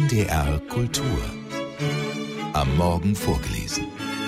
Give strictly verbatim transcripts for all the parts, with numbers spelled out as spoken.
N D R Kultur. Am Morgen vorgelesen.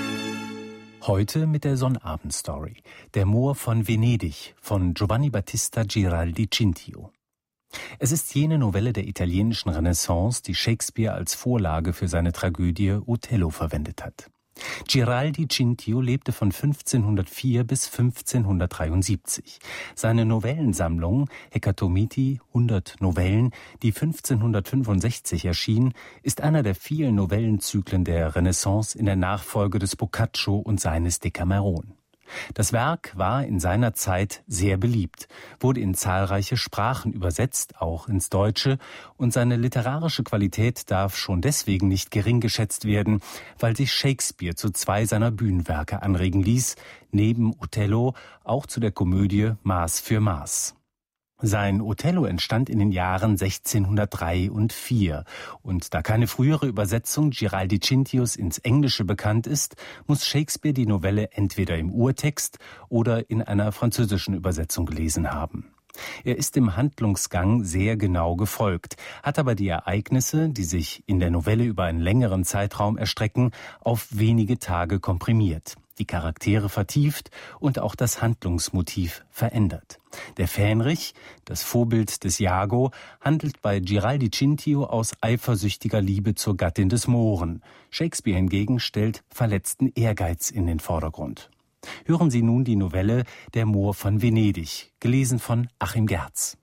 Heute mit der Sonnabend-Story. Der Moor von Venedig von Giovanni Battista Giraldi Cintio. Es ist jene Novelle der italienischen Renaissance, die Shakespeare als Vorlage für seine Tragödie Othello verwendet hat. Giraldi Cintio lebte von fünfzehnhundertvier bis fünfzehnhundertdreiundsiebzig. Seine Novellensammlung Hekatomiti, hundert Novellen, die fünfzehnhundertfünfundsechzig erschien, ist einer der vielen Novellenzyklen der Renaissance in der Nachfolge des Boccaccio und seines Decameron. Das Werk war in seiner Zeit sehr beliebt, wurde in zahlreiche Sprachen übersetzt, auch ins Deutsche, und seine literarische Qualität darf schon deswegen nicht gering geschätzt werden, weil sich Shakespeare zu zwei seiner Bühnenwerke anregen ließ, neben Othello auch zu der Komödie Maß für Maß. Sein Othello entstand in den Jahren sechzehnhundertdrei und vier. Und da keine frühere Übersetzung Giraldi Cintios ins Englische bekannt ist, muss Shakespeare die Novelle entweder im Urtext oder in einer französischen Übersetzung gelesen haben. Er ist dem Handlungsgang sehr genau gefolgt, hat aber die Ereignisse, die sich in der Novelle über einen längeren Zeitraum erstrecken, auf wenige Tage komprimiert, die Charaktere vertieft und auch das Handlungsmotiv verändert. Der Fähnrich, das Vorbild des Iago, handelt bei Giraldi Cintio aus eifersüchtiger Liebe zur Gattin des Mohren. Shakespeare hingegen stellt verletzten Ehrgeiz in den Vordergrund. Hören Sie nun die Novelle Der Moor von Venedig, gelesen von Achim Gerz.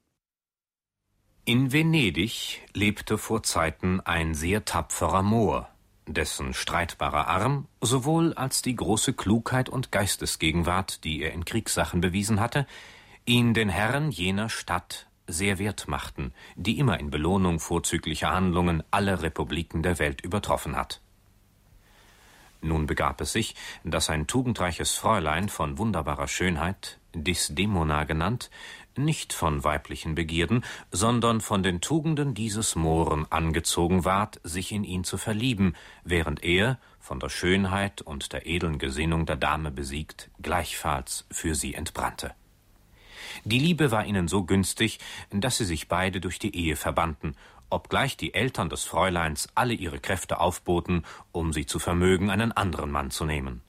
In Venedig lebte vor Zeiten ein sehr tapferer Moor, dessen streitbarer Arm sowohl als die große Klugheit und Geistesgegenwart, die er in Kriegssachen bewiesen hatte, ihn den Herren jener Stadt sehr wert machten, die immer in Belohnung vorzüglicher Handlungen alle Republiken der Welt übertroffen hat. Nun begab es sich, dass ein tugendreiches Fräulein von wunderbarer Schönheit, Desdemona genannt, nicht von weiblichen Begierden, sondern von den Tugenden dieses Mohren angezogen ward, sich in ihn zu verlieben, während er, von der Schönheit und der edlen Gesinnung der Dame besiegt, gleichfalls für sie entbrannte. Die Liebe war ihnen so günstig, dass sie sich beide durch die Ehe verbanden, obgleich die Eltern des Fräuleins alle ihre Kräfte aufboten, um sie zu vermögen, einen anderen Mann zu nehmen.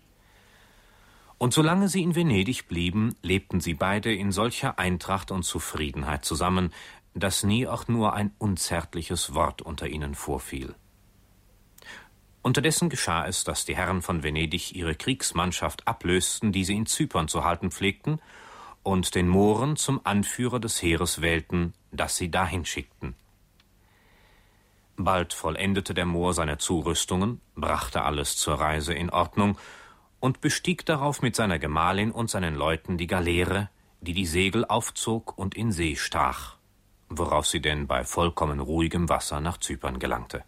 Und solange sie in Venedig blieben, lebten sie beide in solcher Eintracht und Zufriedenheit zusammen, dass nie auch nur ein unzärtliches Wort unter ihnen vorfiel. Unterdessen geschah es, dass die Herren von Venedig ihre Kriegsmannschaft ablösten, die sie in Zypern zu halten pflegten, und den Mohren zum Anführer des Heeres wählten, das sie dahin schickten. Bald vollendete der Moor seine Zurüstungen, brachte alles zur Reise in Ordnung und bestieg darauf mit seiner Gemahlin und seinen Leuten die Galeere, die die Segel aufzog und in See stach, worauf sie denn bei vollkommen ruhigem Wasser nach Zypern gelangte.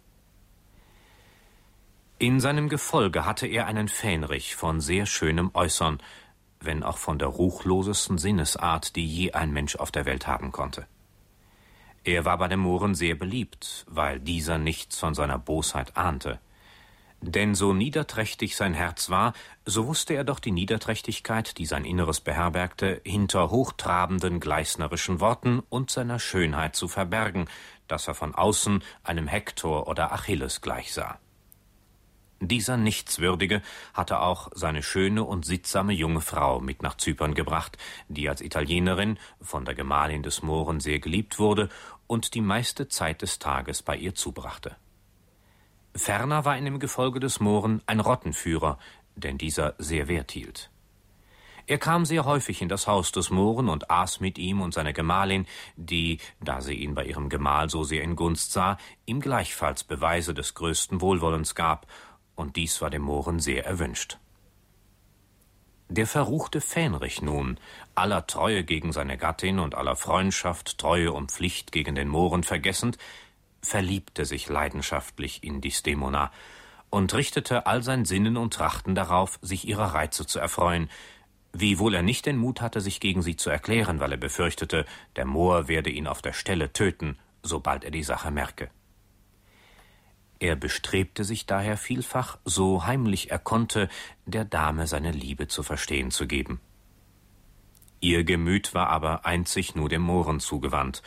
In seinem Gefolge hatte er einen Fähnrich von sehr schönem Äußern, wenn auch von der ruchlosesten Sinnesart, die je ein Mensch auf der Welt haben konnte. Er war bei den Mohren sehr beliebt, weil dieser nichts von seiner Bosheit ahnte. Denn so niederträchtig sein Herz war, so wusste er doch die Niederträchtigkeit, die sein Inneres beherbergte, hinter hochtrabenden, gleißnerischen Worten und seiner Schönheit zu verbergen, dass er von außen einem Hektor oder Achilles gleichsah. Dieser Nichtswürdige hatte auch seine schöne und sittsame junge Frau mit nach Zypern gebracht, die als Italienerin von der Gemahlin des Mohren sehr geliebt wurde und die meiste Zeit des Tages bei ihr zubrachte. Ferner war in dem Gefolge des Mohren ein Rottenführer, den dieser sehr wert hielt. Er kam sehr häufig in das Haus des Mohren und aß mit ihm und seiner Gemahlin, die, da sie ihn bei ihrem Gemahl so sehr in Gunst sah, ihm gleichfalls Beweise des größten Wohlwollens gab, und dies war dem Mohren sehr erwünscht. Der verruchte Fähnrich nun, aller Treue gegen seine Gattin und aller Freundschaft, Treue und Pflicht gegen den Mohren vergessend, verliebte sich leidenschaftlich in Desdemona und richtete all sein Sinnen und Trachten darauf, sich ihrer Reize zu erfreuen, wiewohl er nicht den Mut hatte, sich gegen sie zu erklären, weil er befürchtete, der Mohr werde ihn auf der Stelle töten, sobald er die Sache merke. Er bestrebte sich daher vielfach, so heimlich er konnte, der Dame seine Liebe zu verstehen zu geben. Ihr Gemüt war aber einzig nur dem Mohren zugewandt,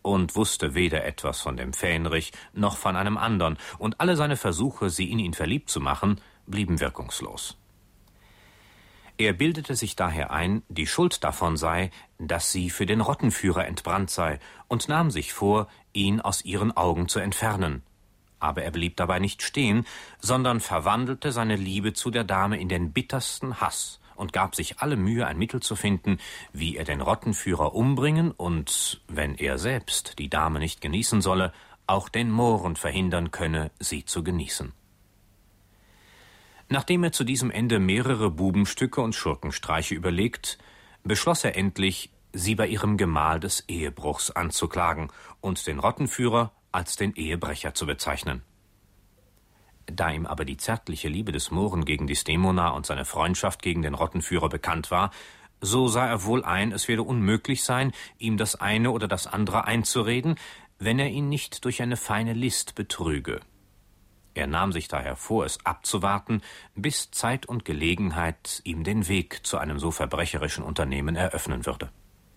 und wusste weder etwas von dem Fähnrich noch von einem andern, und alle seine Versuche, sie in ihn verliebt zu machen, blieben wirkungslos. Er bildete sich daher ein, die Schuld davon sei, dass sie für den Rottenführer entbrannt sei, und nahm sich vor, ihn aus ihren Augen zu entfernen. Aber er blieb dabei nicht stehen, sondern verwandelte seine Liebe zu der Dame in den bittersten Hass und gab sich alle Mühe, ein Mittel zu finden, wie er den Rottenführer umbringen und, wenn er selbst die Dame nicht genießen solle, auch den Mohren verhindern könne, sie zu genießen. Nachdem er zu diesem Ende mehrere Bubenstücke und Schurkenstreiche überlegt, beschloss er endlich, sie bei ihrem Gemahl des Ehebruchs anzuklagen und den Rottenführer als den Ehebrecher zu bezeichnen. Da ihm aber die zärtliche Liebe des Mohren gegen Desdemona und seine Freundschaft gegen den Rottenführer bekannt war, so sah er wohl ein, es werde unmöglich sein, ihm das eine oder das andere einzureden, wenn er ihn nicht durch eine feine List betrüge. Er nahm sich daher vor, es abzuwarten, bis Zeit und Gelegenheit ihm den Weg zu einem so verbrecherischen Unternehmen eröffnen würde.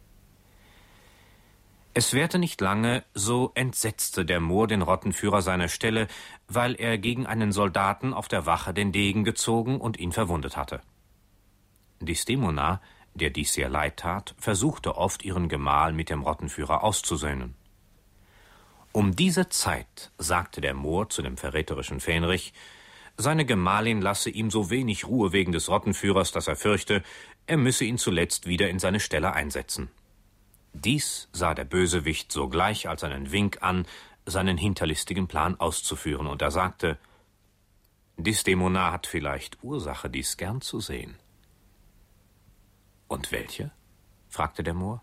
Es währte nicht lange, so entsetzte der Mohr den Rottenführer seiner Stelle, weil er gegen einen Soldaten auf der Wache den Degen gezogen und ihn verwundet hatte. Desdemona, der dies sehr leid tat, versuchte oft, ihren Gemahl mit dem Rottenführer auszusöhnen. Um diese Zeit sagte der Mohr zu dem verräterischen Fähnrich, seine Gemahlin lasse ihm so wenig Ruhe wegen des Rottenführers, dass er fürchte, er müsse ihn zuletzt wieder in seine Stelle einsetzen. Dies sah der Bösewicht sogleich als einen Wink an, seinen hinterlistigen Plan auszuführen, und er sagte, Desdemona hat vielleicht Ursache, dies gern zu sehen. Und welche? Fragte der Mohr.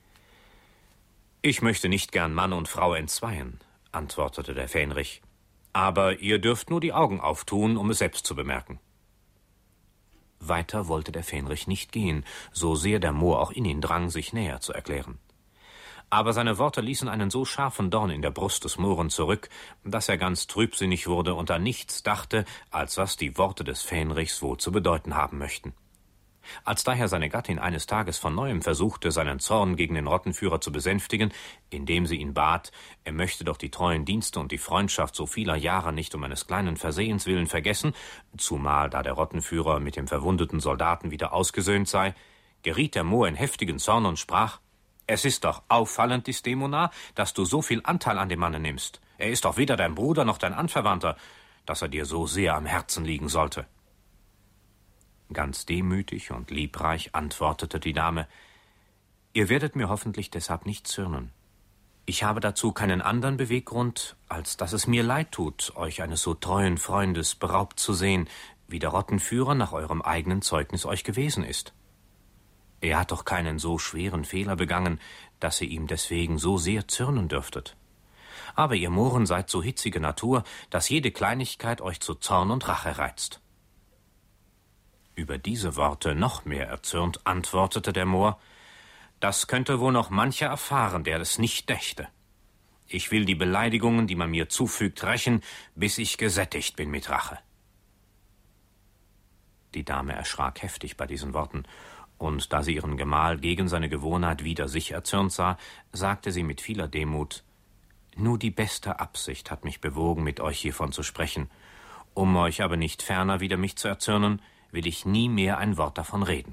Ich möchte nicht gern Mann und Frau entzweien, antwortete der Fähnrich, aber ihr dürft nur die Augen auftun, um es selbst zu bemerken. Weiter wollte der Fähnrich nicht gehen, so sehr der Mohr auch in ihn drang, sich näher zu erklären. Aber seine Worte ließen einen so scharfen Dorn in der Brust des Mohren zurück, dass er ganz trübsinnig wurde und an nichts dachte, als was die Worte des Fähnrichs wohl zu bedeuten haben möchten. Als daher seine Gattin eines Tages von neuem versuchte, seinen Zorn gegen den Rottenführer zu besänftigen, indem sie ihn bat, er möchte doch die treuen Dienste und die Freundschaft so vieler Jahre nicht um eines kleinen Versehens willen vergessen, zumal da der Rottenführer mit dem verwundeten Soldaten wieder ausgesöhnt sei, geriet der Mohr in heftigen Zorn und sprach, »Es ist doch auffallend, Desdemona, dass du so viel Anteil an dem Manne nimmst. Er ist doch weder dein Bruder noch dein Anverwandter, dass er dir so sehr am Herzen liegen sollte.« Ganz demütig und liebreich antwortete die Dame, »Ihr werdet mir hoffentlich deshalb nicht zürnen. Ich habe dazu keinen anderen Beweggrund, als dass es mir leid tut, euch eines so treuen Freundes beraubt zu sehen, wie der Rottenführer nach eurem eigenen Zeugnis euch gewesen ist. Er hat doch keinen so schweren Fehler begangen, dass ihr ihm deswegen so sehr zürnen dürftet. Aber ihr Mohren seid so hitzige Natur, dass jede Kleinigkeit euch zu Zorn und Rache reizt.« Über diese Worte noch mehr erzürnt antwortete der Mohr, »Das könnte wohl noch mancher erfahren, der es nicht dächte. Ich will die Beleidigungen, die man mir zufügt, rächen, bis ich gesättigt bin mit Rache.« Die Dame erschrak heftig bei diesen Worten, und da sie ihren Gemahl gegen seine Gewohnheit wider sich erzürnt sah, sagte sie mit vieler Demut, »Nur die beste Absicht hat mich bewogen, mit euch hiervon zu sprechen. Um euch aber nicht ferner wider mich zu erzürnen, will ich nie mehr ein Wort davon reden.«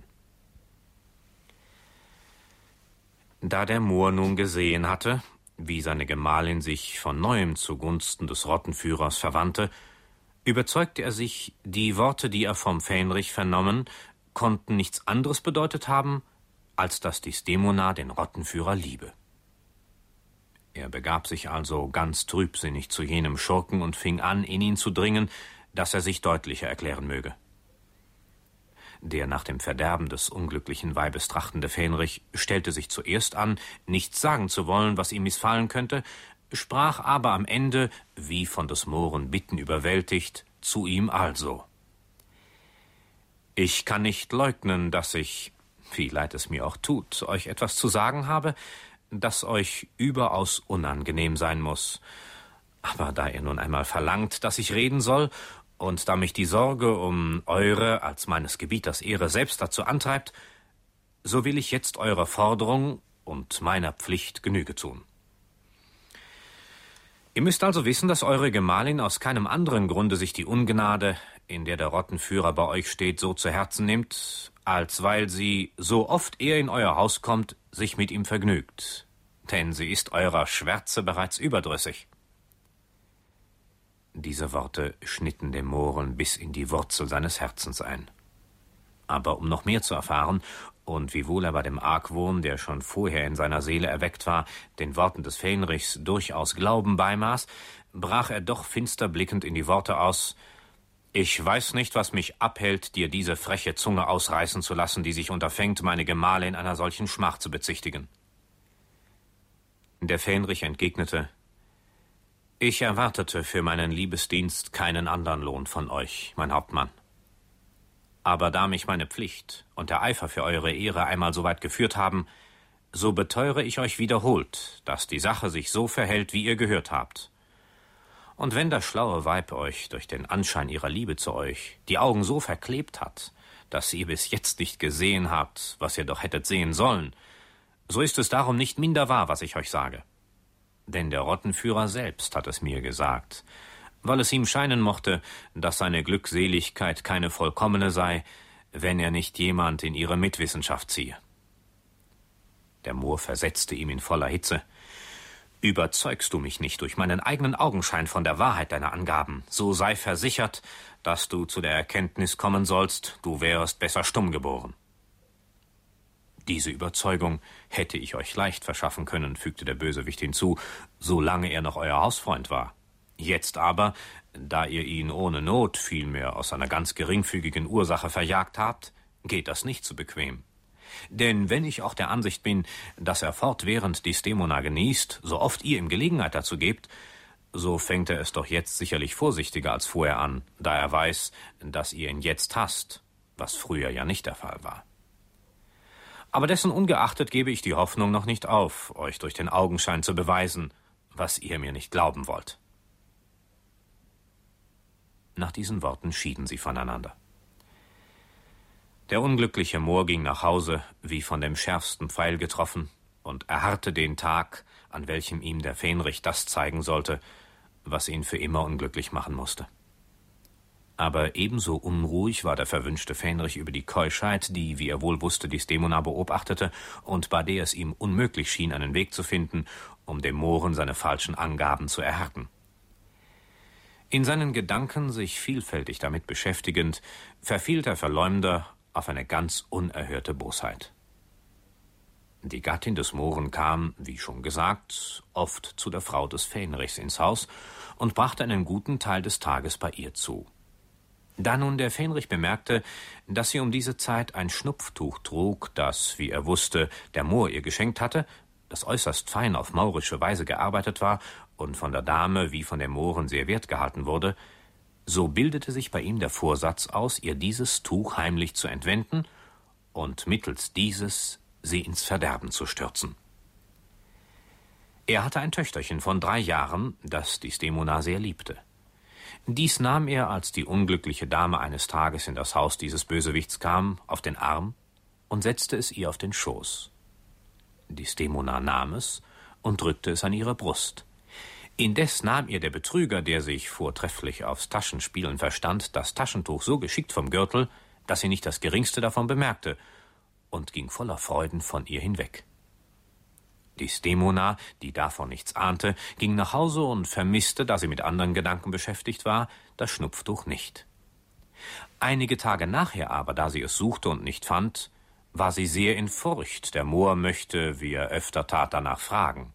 Da der Mohr nun gesehen hatte, wie seine Gemahlin sich von neuem zugunsten des Rottenführers verwandte, überzeugte er sich, die Worte, die er vom Fähnrich vernommen, konnten nichts anderes bedeutet haben, als dass Desdemona den Rottenführer liebe. Er begab sich also ganz trübsinnig zu jenem Schurken und fing an, in ihn zu dringen, dass er sich deutlicher erklären möge. Der nach dem Verderben des unglücklichen Weibes trachtende Fähnrich stellte sich zuerst an, nichts sagen zu wollen, was ihm missfallen könnte, sprach aber am Ende, wie von des Mohren Bitten überwältigt, zu ihm also. »Ich kann nicht leugnen, dass ich, wie leid es mir auch tut, euch etwas zu sagen habe, das euch überaus unangenehm sein muss. Aber da ihr nun einmal verlangt, dass ich reden soll, und da mich die Sorge um eure als meines Gebieters Ehre selbst dazu antreibt, so will ich jetzt eurer Forderung und meiner Pflicht Genüge tun. Ihr müsst also wissen, dass eure Gemahlin aus keinem anderen Grunde sich die Ungnade, in der der Rottenführer bei euch steht, so zu Herzen nimmt, als weil sie, so oft er in euer Haus kommt, sich mit ihm vergnügt. Denn sie ist eurer Schwärze bereits überdrüssig. Diese Worte schnitten dem Mohren bis in die Wurzel seines Herzens ein. Aber um noch mehr zu erfahren, und wiewohl er bei dem Argwohn, der schon vorher in seiner Seele erweckt war, den Worten des Fähnrichs durchaus Glauben beimaß, brach er doch finster blickend in die Worte aus: »Ich weiß nicht, was mich abhält, dir diese freche Zunge ausreißen zu lassen, die sich unterfängt, meine Gemahlin einer solchen Schmach zu bezichtigen.« Der Fähnrich entgegnete: »Ich erwartete für meinen Liebesdienst keinen andern Lohn von euch, mein Hauptmann. Aber da mich meine Pflicht und der Eifer für eure Ehre einmal so weit geführt haben, so beteure ich euch wiederholt, dass die Sache sich so verhält, wie ihr gehört habt. Und wenn das schlaue Weib euch durch den Anschein ihrer Liebe zu euch die Augen so verklebt hat, dass ihr bis jetzt nicht gesehen habt, was ihr doch hättet sehen sollen, so ist es darum nicht minder wahr, was ich euch sage. Denn der Rottenführer selbst hat es mir gesagt, weil es ihm scheinen mochte, dass seine Glückseligkeit keine vollkommene sei, wenn er nicht jemand in ihre Mitwissenschaft ziehe.« Der Mohr versetzte ihm in voller Hitze: »Überzeugst du mich nicht durch meinen eigenen Augenschein von der Wahrheit deiner Angaben, so sei versichert, dass du zu der Erkenntnis kommen sollst, du wärest besser stumm geboren.« »Diese Überzeugung hätte ich euch leicht verschaffen können«, fügte der Bösewicht hinzu, »solange er noch euer Hausfreund war. Jetzt aber, da ihr ihn ohne Not, vielmehr aus einer ganz geringfügigen Ursache verjagt habt, geht das nicht so bequem. Denn wenn ich auch der Ansicht bin, dass er fortwährend Desdemona genießt, so oft ihr ihm Gelegenheit dazu gebt, so fängt er es doch jetzt sicherlich vorsichtiger als vorher an, da er weiß, dass ihr ihn jetzt hasst, was früher ja nicht der Fall war. Aber dessen ungeachtet gebe ich die Hoffnung noch nicht auf, euch durch den Augenschein zu beweisen, was ihr mir nicht glauben wollt.« Nach diesen Worten schieden sie voneinander. Der unglückliche Mohr ging nach Hause, wie von dem schärfsten Pfeil getroffen, und erharrte den Tag, an welchem ihm der Fähnrich das zeigen sollte, was ihn für immer unglücklich machen musste. Aber ebenso unruhig war der verwünschte Fähnrich über die Keuschheit, die, wie er wohl wusste, Desdemona beobachtete und bei der es ihm unmöglich schien, einen Weg zu finden, um dem Mohren seine falschen Angaben zu erhärten. In seinen Gedanken, sich vielfältig damit beschäftigend, verfiel der Verleumder auf eine ganz unerhörte Bosheit. Die Gattin des Mohren kam, wie schon gesagt, oft zu der Frau des Fähnrichs ins Haus und brachte einen guten Teil des Tages bei ihr zu. Da nun der Fähnrich bemerkte, dass sie um diese Zeit ein Schnupftuch trug, das, wie er wusste, der Mohr ihr geschenkt hatte, das äußerst fein auf maurische Weise gearbeitet war und von der Dame wie von dem Mohren sehr wert gehalten wurde, so bildete sich bei ihm der Vorsatz aus, ihr dieses Tuch heimlich zu entwenden und mittels dieses sie ins Verderben zu stürzen. Er hatte ein Töchterchen von drei Jahren, das Desdemona sehr liebte. Dies nahm er, als die unglückliche Dame eines Tages in das Haus dieses Bösewichts kam, auf den Arm und setzte es ihr auf den Schoß. Desdemona nahm es und drückte es an ihre Brust. Indes nahm ihr der Betrüger, der sich vortrefflich aufs Taschenspielen verstand, das Taschentuch so geschickt vom Gürtel, dass sie nicht das Geringste davon bemerkte, und ging voller Freuden von ihr hinweg. Desdemona, die davon nichts ahnte, ging nach Hause und vermisste, da sie mit anderen Gedanken beschäftigt war, das Schnupftuch nicht. Einige Tage nachher aber, da sie es suchte und nicht fand, war sie sehr in Furcht, der Mohr möchte, wie er öfter tat, danach fragen.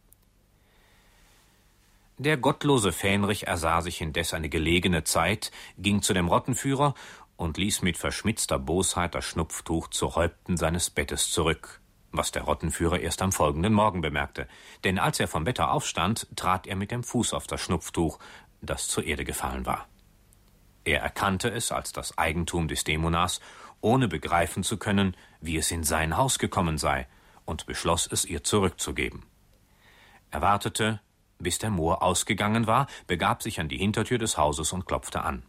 Der gottlose Fähnrich ersah sich indes eine gelegene Zeit, ging zu dem Rottenführer und ließ mit verschmitzter Bosheit das Schnupftuch zu Häupten seines Bettes zurück, was der Rottenführer erst am folgenden Morgen bemerkte, denn als er vom Bette aufstand, trat er mit dem Fuß auf das Schnupftuch, das zur Erde gefallen war. Er erkannte es als das Eigentum Desdemonas, ohne begreifen zu können, wie es in sein Haus gekommen sei, und beschloss, es ihr zurückzugeben. Er wartete, bis der Mohr ausgegangen war, begab sich an die Hintertür des Hauses und klopfte an.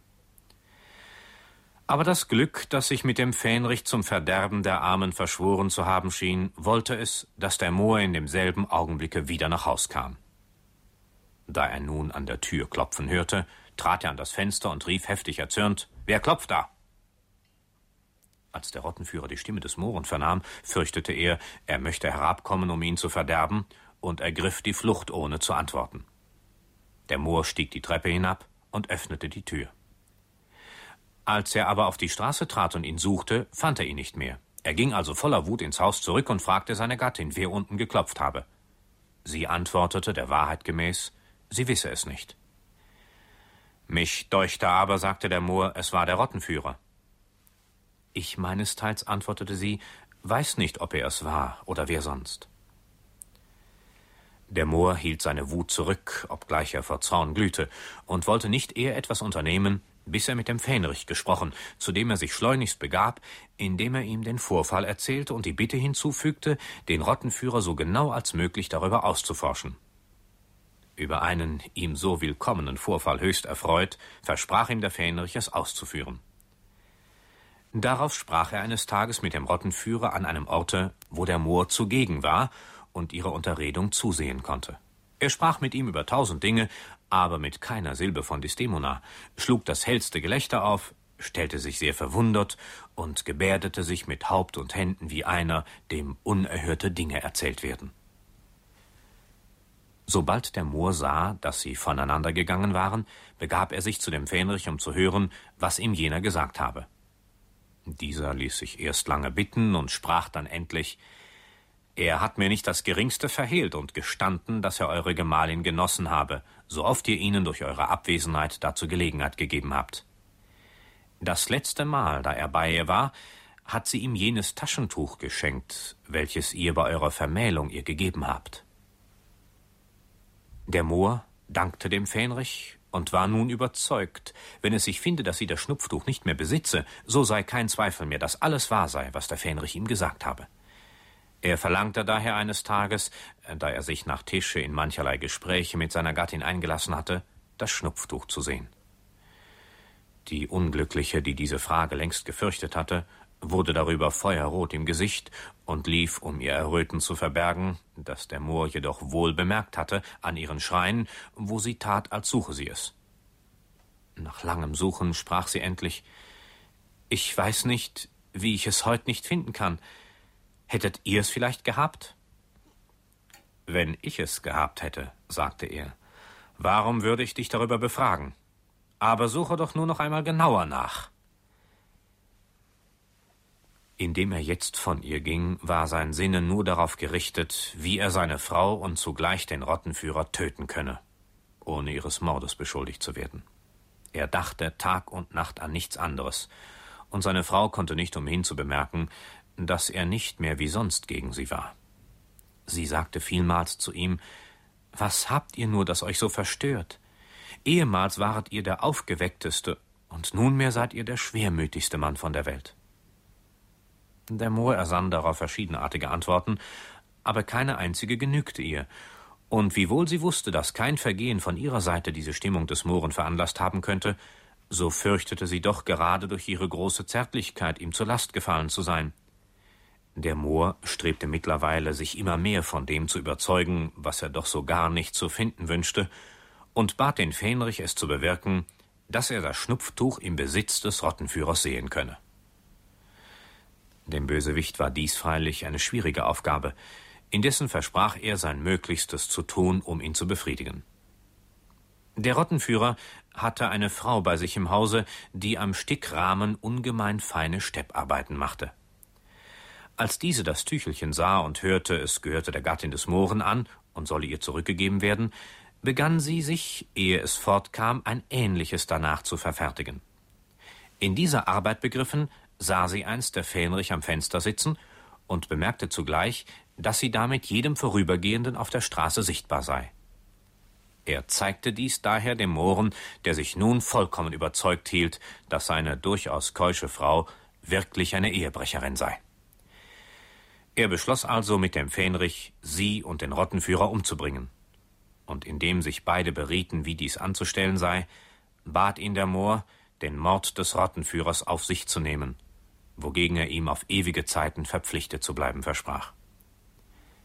Aber das Glück, das sich mit dem Fähnrich zum Verderben der Armen verschworen zu haben schien, wollte es, dass der Mohr in demselben Augenblicke wieder nach Haus kam. Da er nun an der Tür klopfen hörte, trat er an das Fenster und rief heftig erzürnt: »Wer klopft da?« Als der Rottenführer die Stimme des Mohren vernahm, fürchtete er, er möchte herabkommen, um ihn zu verderben, und ergriff die Flucht, ohne zu antworten. Der Mohr stieg die Treppe hinab und öffnete die Tür. Als er aber auf die Straße trat und ihn suchte, fand er ihn nicht mehr. Er ging also voller Wut ins Haus zurück und fragte seine Gattin, wer unten geklopft habe. Sie antwortete, der Wahrheit gemäß, sie wisse es nicht. »Mich deuchte aber«, sagte der Mohr, »es war der Rottenführer.« »Ich meinesteils«, antwortete sie, »weiß nicht, ob er es war oder wer sonst.« Der Mohr hielt seine Wut zurück, obgleich er vor Zorn glühte, und wollte nicht eher etwas unternehmen, bis er mit dem Fähnrich gesprochen, zu dem er sich schleunigst begab, indem er ihm den Vorfall erzählte und die Bitte hinzufügte, den Rottenführer so genau als möglich darüber auszuforschen. Über einen ihm so willkommenen Vorfall höchst erfreut, versprach ihm der Fähnrich, es auszuführen. Darauf sprach er eines Tages mit dem Rottenführer an einem Orte, wo der Mohr zugegen war und ihrer Unterredung zusehen konnte. Er sprach mit ihm über tausend Dinge, aber mit keiner Silbe von Desdemona, schlug das hellste Gelächter auf, stellte sich sehr verwundert und gebärdete sich mit Haupt und Händen wie einer, dem unerhörte Dinge erzählt werden. Sobald der Mohr sah, dass sie voneinander gegangen waren, begab er sich zu dem Fähnrich, um zu hören, was ihm jener gesagt habe. Dieser ließ sich erst lange bitten und sprach dann endlich: »Er hat mir nicht das Geringste verhehlt und gestanden, dass er eure Gemahlin genossen habe, so oft ihr ihnen durch eure Abwesenheit dazu Gelegenheit gegeben habt. Das letzte Mal, da er bei ihr war, hat sie ihm jenes Taschentuch geschenkt, welches ihr bei eurer Vermählung ihr gegeben habt.« Der Mohr dankte dem Fähnrich und war nun überzeugt, wenn es sich finde, dass sie das Schnupftuch nicht mehr besitze, so sei kein Zweifel mehr, dass alles wahr sei, was der Fähnrich ihm gesagt habe. Er verlangte daher eines Tages, da er sich nach Tische in mancherlei Gespräche mit seiner Gattin eingelassen hatte, das Schnupftuch zu sehen. Die Unglückliche, die diese Frage längst gefürchtet hatte, wurde darüber feuerrot im Gesicht und lief, um ihr Erröten zu verbergen, das der Mohr jedoch wohl bemerkt hatte, an ihren Schreien, wo sie tat, als suche sie es. Nach langem Suchen sprach sie endlich: »Ich weiß nicht, wie ich es heut nicht finden kann. Hättet ihr es vielleicht gehabt?« »Wenn ich es gehabt hätte«, sagte er, »warum würde ich dich darüber befragen? Aber suche doch nur noch einmal genauer nach.« Indem er jetzt von ihr ging, war sein Sinne nur darauf gerichtet, wie er seine Frau und zugleich den Rottenführer töten könne, ohne ihres Mordes beschuldigt zu werden. Er dachte Tag und Nacht an nichts anderes, und seine Frau konnte nicht umhin zu bemerken, dass er nicht mehr wie sonst gegen sie war. Sie sagte vielmals zu ihm: »Was habt ihr nur, das euch so verstört? Ehemals waret ihr der aufgeweckteste, und nunmehr seid ihr der schwermütigste Mann von der Welt.« Der Mohr ersann darauf verschiedenartige Antworten, aber keine einzige genügte ihr, und wiewohl sie wusste, dass kein Vergehen von ihrer Seite diese Stimmung des Mohren veranlasst haben könnte, so fürchtete sie doch gerade durch ihre große Zärtlichkeit ihm zur Last gefallen zu sein. Der Mohr strebte mittlerweile, sich immer mehr von dem zu überzeugen, was er doch so gar nicht zu finden wünschte, und bat den Fähnrich, es zu bewirken, dass er das Schnupftuch im Besitz des Rottenführers sehen könne. Dem Bösewicht war dies freilich eine schwierige Aufgabe, indessen versprach er, sein Möglichstes zu tun, um ihn zu befriedigen. Der Rottenführer hatte eine Frau bei sich im Hause, die am Stickrahmen ungemein feine Stepparbeiten machte. Als diese das Tüchelchen sah und hörte, es gehörte der Gattin des Mohren an und solle ihr zurückgegeben werden, begann sie sich, ehe es fortkam, ein ähnliches danach zu verfertigen. In dieser Arbeit begriffen, sah sie einst der Fähnrich am Fenster sitzen und bemerkte zugleich, dass sie damit jedem Vorübergehenden auf der Straße sichtbar sei. Er zeigte dies daher dem Mohren, der sich nun vollkommen überzeugt hielt, dass seine durchaus keusche Frau wirklich eine Ehebrecherin sei. Er beschloss also mit dem Fähnrich, sie und den Rottenführer umzubringen. Und indem sich beide berieten, wie dies anzustellen sei, bat ihn der Mohr, den Mord des Rottenführers auf sich zu nehmen, wogegen er ihm auf ewige Zeiten verpflichtet zu bleiben versprach.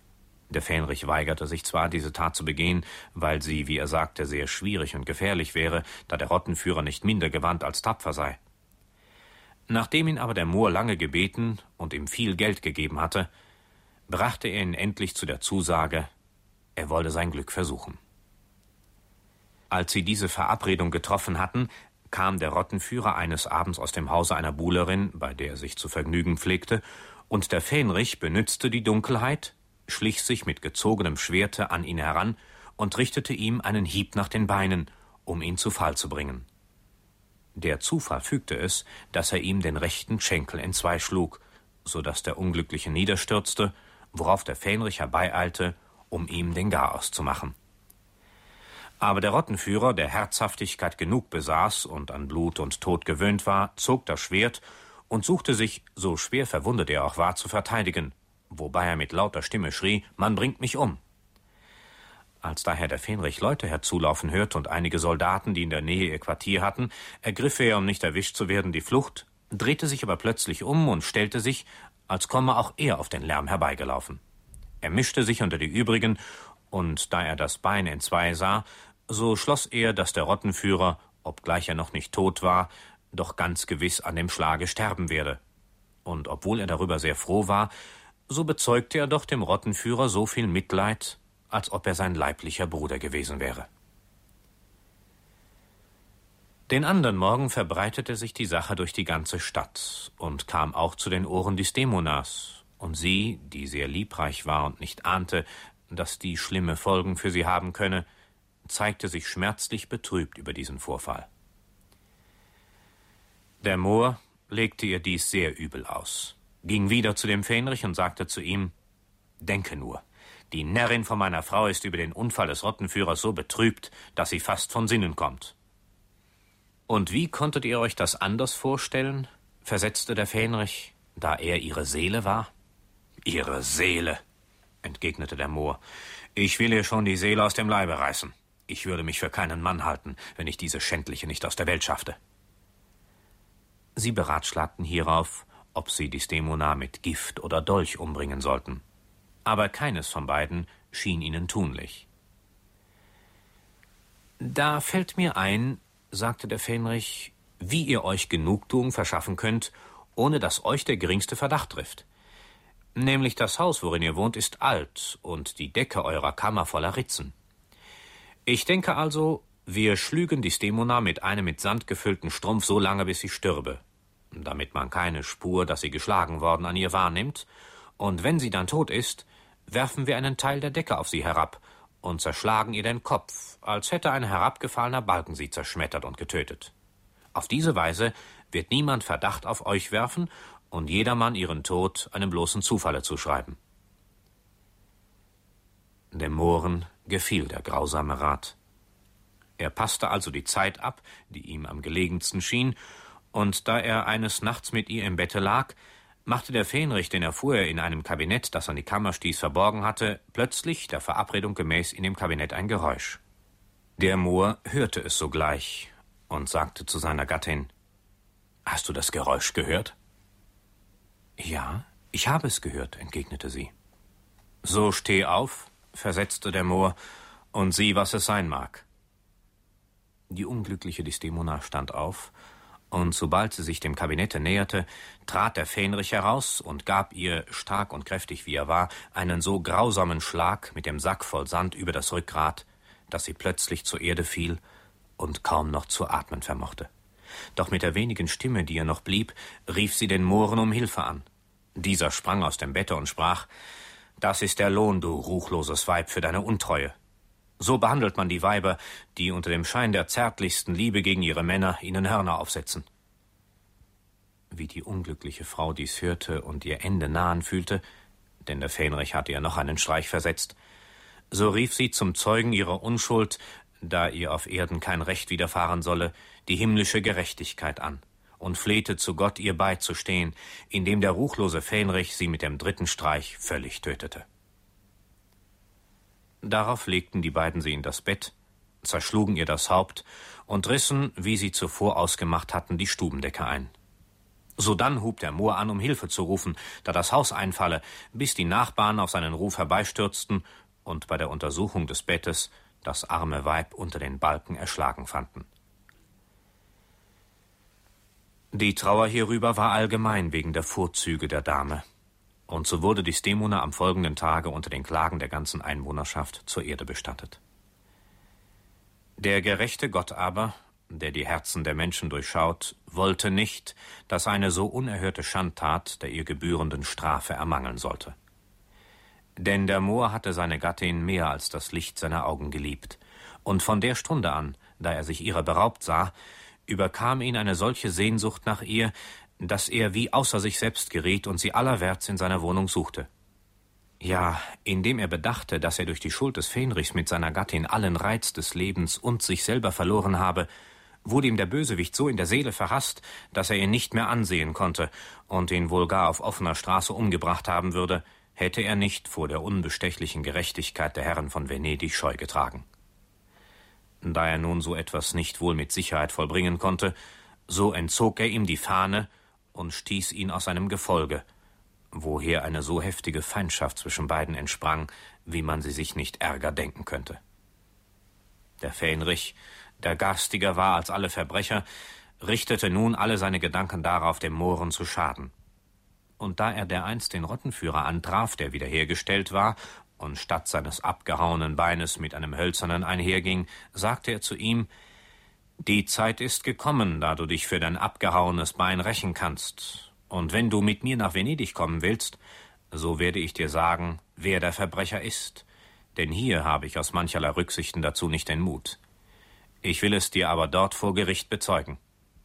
Der Fähnrich weigerte sich zwar, diese Tat zu begehen, weil sie, wie er sagte, sehr schwierig und gefährlich wäre, da der Rottenführer nicht minder gewandt als tapfer sei. Nachdem ihn aber der Mohr lange gebeten und ihm viel Geld gegeben hatte, brachte er ihn endlich zu der Zusage, er wolle sein Glück versuchen. Als sie diese Verabredung getroffen hatten, kam der Rottenführer eines Abends aus dem Hause einer Buhlerin, bei der er sich zu vergnügen pflegte, und der Fähnrich benützte die Dunkelheit, schlich sich mit gezogenem Schwerte an ihn heran und richtete ihm einen Hieb nach den Beinen, um ihn zu Fall zu bringen. Der Zufall fügte es, dass er ihm den rechten Schenkel entzwei schlug, so daß der Unglückliche niederstürzte, worauf der Fähnrich herbeieilte, um ihm den Garaus zu machen. Aber der Rottenführer, der Herzhaftigkeit genug besaß und an Blut und Tod gewöhnt war, zog das Schwert und suchte sich, so schwer verwundet er auch war, zu verteidigen, wobei er mit lauter Stimme schrie, »Man bringt mich um!« Als daher der Fähnrich Leute herzulaufen hörte und einige Soldaten, die in der Nähe ihr Quartier hatten, ergriff er, um nicht erwischt zu werden, die Flucht, drehte sich aber plötzlich um und stellte sich, als komme auch er auf den Lärm herbeigelaufen. Er mischte sich unter die übrigen, und da er das Bein entzwei sah, so schloss er, dass der Rottenführer, obgleich er noch nicht tot war, doch ganz gewiss an dem Schlage sterben werde. Und obwohl er darüber sehr froh war, so bezeugte er doch dem Rottenführer so viel Mitleid, als ob er sein leiblicher Bruder gewesen wäre. Den andern Morgen verbreitete sich die Sache durch die ganze Stadt und kam auch zu den Ohren Desdemonas, und sie, die sehr liebreich war und nicht ahnte, dass die schlimme Folgen für sie haben könne, zeigte sich schmerzlich betrübt über diesen Vorfall. Der Mohr legte ihr dies sehr übel aus, ging wieder zu dem Fähnrich und sagte zu ihm, »Denke nur, die Närrin von meiner Frau ist über den Unfall des Rottenführers so betrübt, dass sie fast von Sinnen kommt.« »Und wie konntet ihr euch das anders vorstellen?« versetzte der Fähnrich, »da er ihre Seele war?« »Ihre Seele«, entgegnete der Mohr, »ich will ihr schon die Seele aus dem Leibe reißen. Ich würde mich für keinen Mann halten, wenn ich diese Schändliche nicht aus der Welt schaffte.« Sie beratschlagten hierauf, ob sie Desdemona mit Gift oder Dolch umbringen sollten. Aber keines von beiden schien ihnen tunlich. »Da fällt mir ein«, sagte der Fähnrich, »wie ihr euch Genugtuung verschaffen könnt, ohne dass euch der geringste Verdacht trifft. Nämlich das Haus, worin ihr wohnt, ist alt und die Decke eurer Kammer voller Ritzen. Ich denke also, wir schlügen Desdemona mit einem mit Sand gefüllten Strumpf so lange, bis sie stürbe, damit man keine Spur, dass sie geschlagen worden, an ihr wahrnimmt, und wenn sie dann tot ist, werfen wir einen Teil der Decke auf sie herab und zerschlagen ihr den Kopf, als hätte ein herabgefallener Balken sie zerschmettert und getötet. Auf diese Weise wird niemand Verdacht auf euch werfen und jedermann ihren Tod einem bloßen Zufalle zuschreiben.« Dem Mohren gefiel der grausame Rat. Er passte also die Zeit ab, die ihm am gelegensten schien, und da er eines Nachts mit ihr im Bette lag, machte der Fähnrich, den er vorher in einem Kabinett, das an die Kammer stieß, verborgen hatte, plötzlich der Verabredung gemäß in dem Kabinett ein Geräusch. Der Mohr hörte es sogleich und sagte zu seiner Gattin, »Hast du das Geräusch gehört?« »Ja, ich habe es gehört«, entgegnete sie. »So steh auf«, versetzte der Mohr, »und sieh, was es sein mag.« Die unglückliche Desdemona stand auf, und sobald sie sich dem Kabinette näherte, trat der Fähnrich heraus und gab ihr, stark und kräftig wie er war, einen so grausamen Schlag mit dem Sack voll Sand über das Rückgrat, dass sie plötzlich zur Erde fiel und kaum noch zu atmen vermochte. Doch mit der wenigen Stimme, die ihr noch blieb, rief sie den Mohren um Hilfe an. Dieser sprang aus dem Bette und sprach, »Das ist der Lohn, du ruchloses Weib, für deine Untreue. So behandelt man die Weiber, die unter dem Schein der zärtlichsten Liebe gegen ihre Männer ihnen Hörner aufsetzen.« Wie die unglückliche Frau dies hörte und ihr Ende nahen fühlte, denn der Fähnrich hatte ihr noch einen Streich versetzt, so rief sie zum Zeugen ihrer Unschuld, da ihr auf Erden kein Recht widerfahren solle, die himmlische Gerechtigkeit an und flehte zu Gott, ihr beizustehen, indem der ruchlose Fähnrich sie mit dem dritten Streich völlig tötete. Darauf legten die beiden sie in das Bett, zerschlugen ihr das Haupt und rissen, wie sie zuvor ausgemacht hatten, die Stubendecke ein. Sodann hub der Mohr an, um Hilfe zu rufen, da das Haus einfalle, bis die Nachbarn auf seinen Ruf herbeistürzten und bei der Untersuchung des Bettes das arme Weib unter den Balken erschlagen fanden. Die Trauer hierüber war allgemein wegen der Vorzüge der Dame, und so wurde die Stemona am folgenden Tage unter den Klagen der ganzen Einwohnerschaft zur Erde bestattet. Der gerechte Gott aber, der die Herzen der Menschen durchschaut, wollte nicht, dass eine so unerhörte Schandtat der ihr gebührenden Strafe ermangeln sollte. Denn der Mohr hatte seine Gattin mehr als das Licht seiner Augen geliebt, und von der Stunde an, da er sich ihrer beraubt sah, überkam ihn eine solche Sehnsucht nach ihr, dass er wie außer sich selbst geriet und sie allerwärts in seiner Wohnung suchte. Ja, indem er bedachte, dass er durch die Schuld des Fähnrichs mit seiner Gattin allen Reiz des Lebens und sich selber verloren habe, wurde ihm der Bösewicht so in der Seele verhasst, dass er ihn nicht mehr ansehen konnte und ihn wohl gar auf offener Straße umgebracht haben würde, hätte er nicht vor der unbestechlichen Gerechtigkeit der Herren von Venedig Scheu getragen. Da er nun so etwas nicht wohl mit Sicherheit vollbringen konnte, so entzog er ihm die Fahne und stieß ihn aus seinem Gefolge, woher eine so heftige Feindschaft zwischen beiden entsprang, wie man sie sich nicht ärger denken könnte. Der Fähnrich, der garstiger war als alle Verbrecher, richtete nun alle seine Gedanken darauf, dem Mohren zu schaden. Und da er dereinst den Rottenführer antraf, der wiederhergestellt war, und statt seines abgehauenen Beines mit einem hölzernen einherging, sagte er zu ihm: »Die Zeit ist gekommen, da du dich für dein abgehauenes Bein rächen kannst. Und wenn du mit mir nach Venedig kommen willst, so werde ich dir sagen, wer der Verbrecher ist. Denn hier habe ich aus mancherlei Rücksichten dazu nicht den Mut. Ich will es dir aber dort vor Gericht bezeugen.«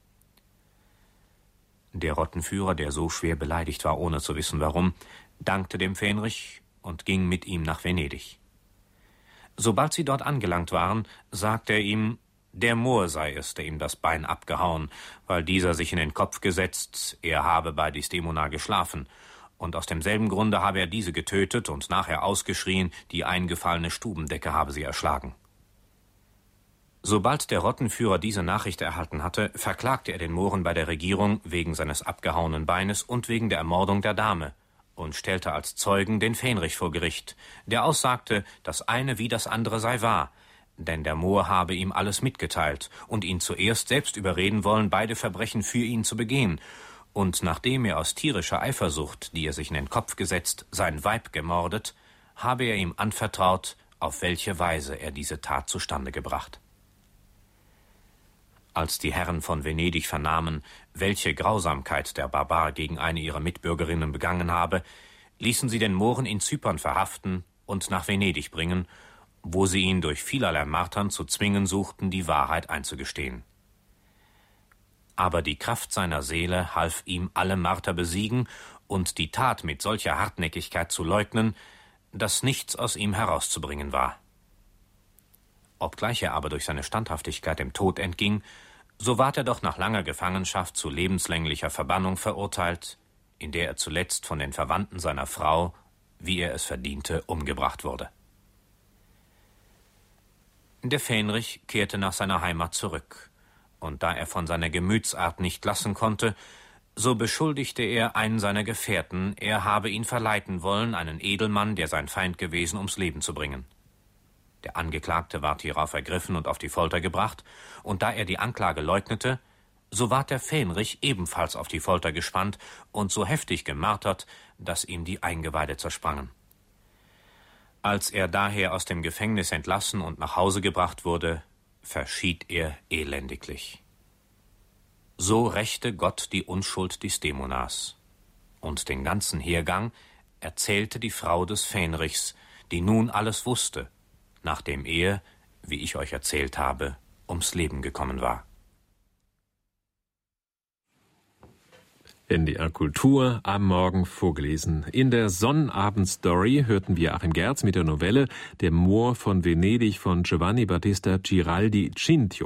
Der Rottenführer, der so schwer beleidigt war, ohne zu wissen warum, dankte dem Fähnrich und ging mit ihm nach Venedig. Sobald sie dort angelangt waren, sagte er ihm, der Mohr sei es, der ihm das Bein abgehauen, weil dieser sich in den Kopf gesetzt, er habe bei die Stemona geschlafen, und aus demselben Grunde habe er diese getötet und nachher ausgeschrien, die eingefallene Stubendecke habe sie erschlagen. Sobald der Rottenführer diese Nachricht erhalten hatte, verklagte er den Mohren bei der Regierung wegen seines abgehauenen Beines und wegen der Ermordung der Dame und stellte als Zeugen den Fähnrich vor Gericht, der aussagte, das eine wie das andere sei wahr, denn der Mohr habe ihm alles mitgeteilt und ihn zuerst selbst überreden wollen, beide Verbrechen für ihn zu begehen, und nachdem er aus tierischer Eifersucht, die er sich in den Kopf gesetzt, sein Weib gemordet, habe er ihm anvertraut, auf welche Weise er diese Tat zustande gebracht. Als die Herren von Venedig vernahmen, welche Grausamkeit der Barbar gegen eine ihrer Mitbürgerinnen begangen habe, ließen sie den Mohren in Zypern verhaften und nach Venedig bringen, wo sie ihn durch vielerlei Martern zu zwingen suchten, die Wahrheit einzugestehen. Aber die Kraft seiner Seele half ihm, alle Marter besiegen und die Tat mit solcher Hartnäckigkeit zu leugnen, dass nichts aus ihm herauszubringen war. Obgleich er aber durch seine Standhaftigkeit dem Tod entging, so ward er doch nach langer Gefangenschaft zu lebenslänglicher Verbannung verurteilt, in der er zuletzt von den Verwandten seiner Frau, wie er es verdiente, umgebracht wurde. Der Fähnrich kehrte nach seiner Heimat zurück, und da er von seiner Gemütsart nicht lassen konnte, so beschuldigte er einen seiner Gefährten, er habe ihn verleiten wollen, einen Edelmann, der sein Feind gewesen, ums Leben zu bringen. Der Angeklagte ward hierauf ergriffen und auf die Folter gebracht, und da er die Anklage leugnete, so ward der Fähnrich ebenfalls auf die Folter gespannt und so heftig gemartert, dass ihm die Eingeweide zersprangen. Als er daher aus dem Gefängnis entlassen und nach Hause gebracht wurde, verschied er elendiglich. So rächte Gott die Unschuld des Demonas. Und den ganzen Hergang erzählte die Frau des Fähnrichs, die nun alles wusste, nachdem er, wie ich euch erzählt habe, ums Leben gekommen war. N D R Kultur am Morgen vorgelesen. In der Sonnabend-Story hörten wir Achim Gerz mit der Novelle Der Mohr von Venedig von Giovanni Battista Giraldi Cintio.